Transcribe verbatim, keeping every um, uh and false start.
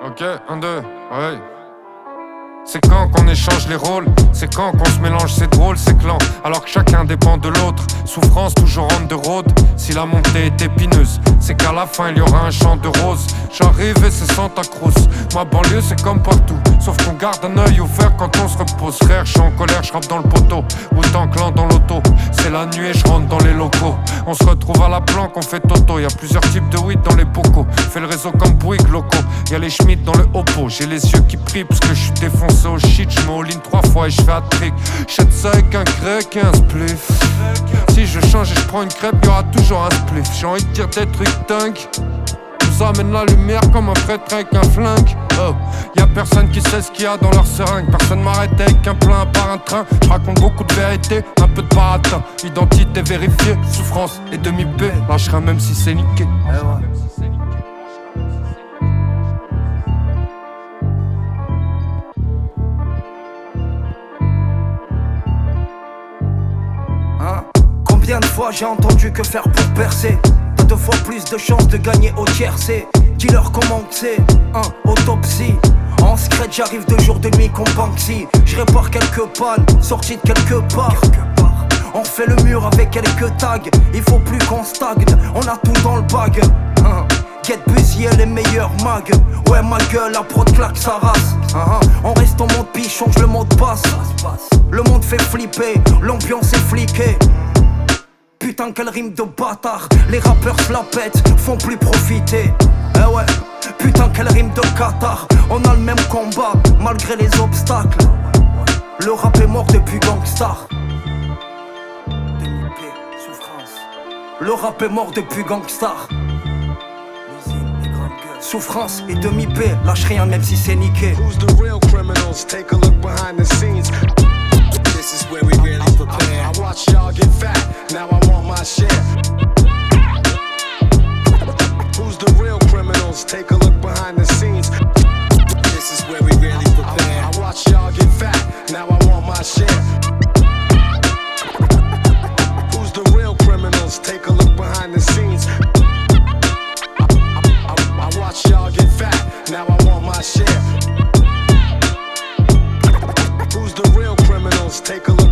Ok, un, deux, ouais. C'est quand qu'on échange les rôles, c'est quand qu'on se mélange, c'est drôle, c'est clan, alors que chacun dépend de l'autre. Souffrance toujours on the road, si la montée est épineuse, c'est qu'à la fin il y aura un champ de roses. J'arrive et c'est Santa Cruz, ma banlieue c'est comme partout, sauf qu'on garde un œil ouvert quand on se repose. Frère, je suis en colère, je rappe dans le poteau, autant clan dans l'auto. C'est la nuit et je rentre dans les locaux, on se retrouve à la planque, on fait toto. Y'a plusieurs types de weed dans les bocaux, fais le réseau comme Bouygues locaux. Y'a les Schmitt dans le Oppo, j'ai les yeux qui prient parce que je suis défoncé au shit, je me all-in trois fois et je fais un trick. J'achète ça avec un grec et un spliff. Si je change et je prends une crêpe, y'aura toujours un spliff. J'ai envie de dire des trucs dingues, nous amène la lumière comme un prêtre avec un flingue. Oh, y'a personne qui sait ce qu'il y a dans leur seringue. Personne m'arrête avec un plein à part un train. Je raconte beaucoup de vérité, un peu de baratin. Identité vérifiée, souffrance et demi-paix. Lâcherai même si c'est niqué. Combien de fois j'ai entendu que faire pour percer? T'as deux fois plus de chances de gagner au tiercé. Dis-leur comment c'est, un autopsie. En secret j'arrive de jour de nuit comme Banksy. Je répare quelques pannes, sorties de quelque part. On fait le mur avec quelques tags. Il faut plus qu'on stagne, on a tout dans le bag. hein. Get busy et les meilleurs mags. Ouais ma gueule, la prod claque sa race. hein. On reste en mode piche, change le mot de passe. Le monde fait flipper, l'ambiance est fliquée. Putain quelle rime de bâtard, les rappeurs se la pètent, font plus profiter. Eh ouais, putain quelle rime de Qatar, on a le même combat malgré les obstacles. Le rap est mort depuis Gangstar. Le rap est mort depuis Gangstar. Souffrance et demi-paix, lâche rien même si c'est niqué. Who's the real criminals? Take a look behind the scenes. This is where we really prepare. I watch y'all get fat, now I want my share. Who's the real criminals? Take a look behind the scenes. This is where we really prepare. I watch y'all get fat, now I want my share. Who's the real criminals? Take a look behind the scenes. I, I, I watch y'all get fat, now I want my share. Who's the real criminals? Take a look.